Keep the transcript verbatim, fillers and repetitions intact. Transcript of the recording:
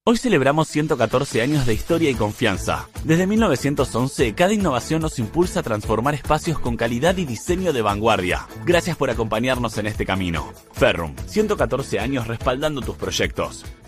Hoy celebramos ciento catorce años de historia y confianza. Desde mil novecientos once, cada innovación nos impulsa a transformar espacios con calidad y diseño de vanguardia. Gracias por acompañarnos en este camino. Ferrum, ciento catorce años respaldando tus proyectos.